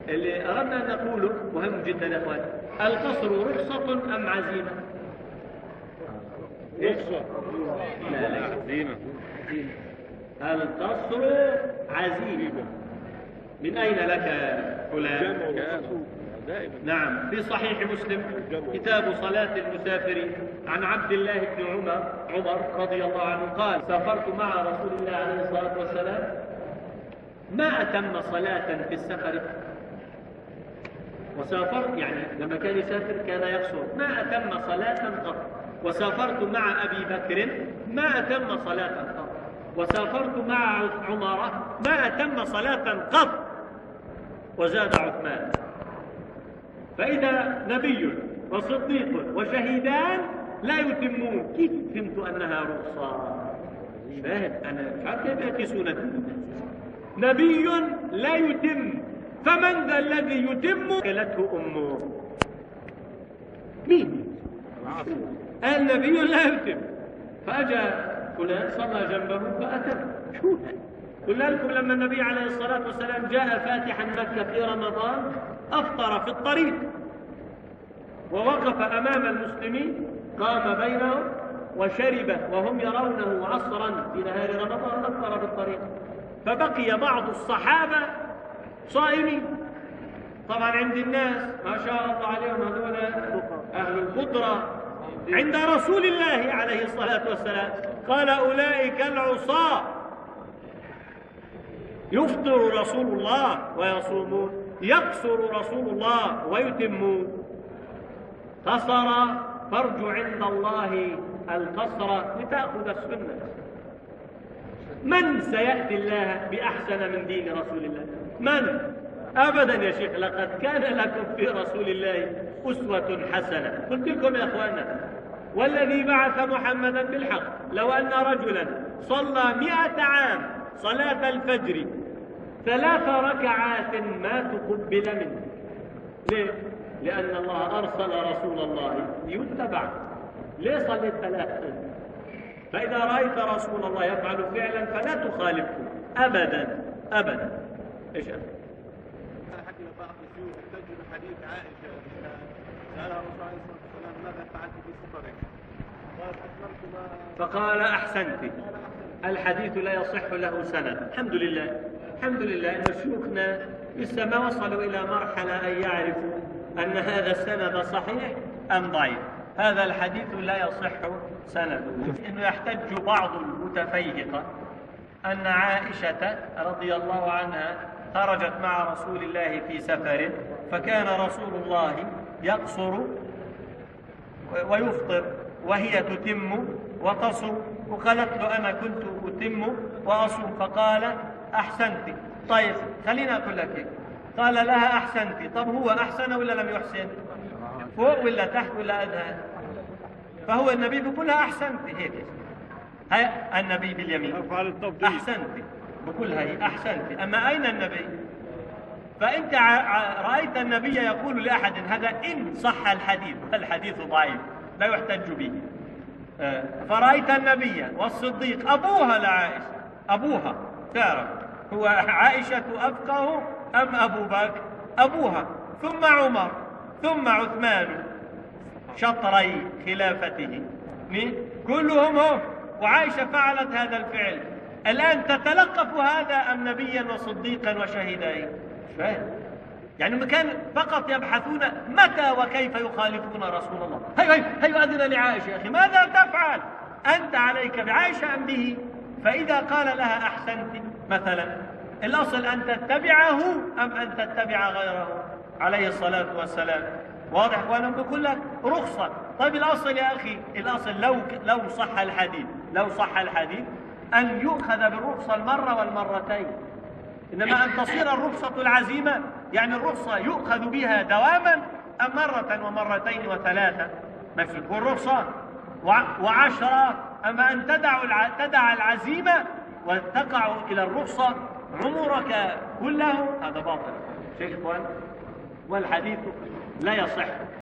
اللي أردنا أن نقوله مهم جدا يا أخوان، القصر رخصة أم عزيمة؟ رخصة. لا عزيمة. القصر عزيمة. من أين لك فلان؟ نعم، في صحيح مسلم كتاب صلاة المسافر عن عبد الله بن عمر رضي الله عنه قال: سافرت مع رسول الله عليه الصلاة والسلام ما أتم صلاة في السفر. وسافرت يعني لما كان يسافر كان يقصر، ما أتم صلاة قط. وسافرت مع أبي بكر ما أتم صلاة قط. وسافرت مع عمر ما أتم صلاة قط. وزاد عثمان. فإذا نبي وصديق وشهيدان لا يتمون، كيف فهمت أنها رخصة؟ مش فاهم أنا، مش عارف كيف يعكسون الدين. نبي لا يتم، فمن ذا الذي يتم؟ قالته أمه. مين؟ النبي لا يتم. فأجا فلان صلى جنبه فأتم. شو قلنا لكم لما النبي عليه الصلاة والسلام جاء فاتحا مكة في رمضان أفطر في الطريق ووقف أمام المسلمين، قام بينهم وشرب وهم يرونه عصرا في نهار رمضان، أفطر في الطريق. فبقي بعض الصحابة صائمين. طبعا عند الناس ما شاء الله عليهم هذول أهل القدرة، عند رسول الله عليه الصلاة والسلام قال: أولئك العصاة يفطر رسول الله ويصومون، يقصر رسول الله ويتمون. قصر فارجو عند الله القصر لتأخذ السنة. من سيأتي الله بأحسن من دين رسول الله؟ من؟ أبدا يا شيخ. لقد كان لكم في رسول الله أسوة حسنة. قلت لكم يا أخوانا، والذي بعث محمدا بالحق لو أن رجلا صلى 100 عام صلاة الفجر 3 ركعات ما تقبل منه. ليه؟ لأن الله أرسل رسول الله ليتبع. ليه صليت 3؟ فإذا رأيت رسول الله يفعل فعلا فلا تخالفه أبدا أبدا. إيش أنت؟ حديث عائشة سألها الرسول عليه الصلاة والسلام: ماذا فعلت في سفرك؟ قالت: أكملت فقال: أحسنت. الحديث لا يصح له سند. الحمد لله، الحمد لله أن شيوخنا لسه ما وصلوا إلى مرحلة أن يعرفوا أن هذا السند صحيح أم ضعيف. هذا الحديث لا يصح سنده. إنه يحتج بعض المتفيهقة أن عائشة رضي الله عنها خرجت مع رسول الله في سفر، فكان رسول الله يقصر ويفطر وهي تتم وتصوم، وقالت له: أنا كنت أتم وأصوم. فقال: أحسنت. طيب خلينا أقول لك هيك. قال لها: أحسنت. طب هو أحسن ولا لم يحسن؟ فوق ولا تحت ولا أدنى؟ فهو النبي بيقول لها: أحسنت. هيك هاي النبي باليمين أحسنت، بقول هاي أحسنت. أما أين النبي؟ فأنت رأيت النبي يقول لأحد هذا إن صح الحديث، الحديث ضعيف لا يحتج به. فرأيت النبي والصديق أبوها لعائشة، أبوها تعرف هو عائشة أفقه أم أبو بكر؟ أبوها، ثم عمر، ثم عثمان، شطري خلافته كلهم هم. وعائشة فعلت هذا الفعل. الآن تتلقف هذا أم نبيا وصديقا وشهيدين؟ فاهم؟ يعني كان فقط يبحثون متى وكيف يخالفون رسول الله. هيا أذن لعائشة يا أخي، ماذا تفعل؟ أنت عليك بعائشة أم به؟ فإذا قال لها: أحسنت مثلا، الأصل أن تتبعه أم أن تتبع غيره عليه الصلاة والسلام. واضح؟ وأنا بقول لك رخصة. طيب الأصل يا أخي، الأصل لو صح الحديث أن يؤخذ بالرخصة المرة والمرتين. إنما أن تصير الرخصة العزيمة، يعني الرخصة يؤخذ بها دواما، أم مرة ومرتين و3 ما تكون رخصة و10. أما أن تدع العزيمة وتقع إلى الرخصة عمرك كله، هذا باطل. شيخ إخوان، والحديث لا يصح.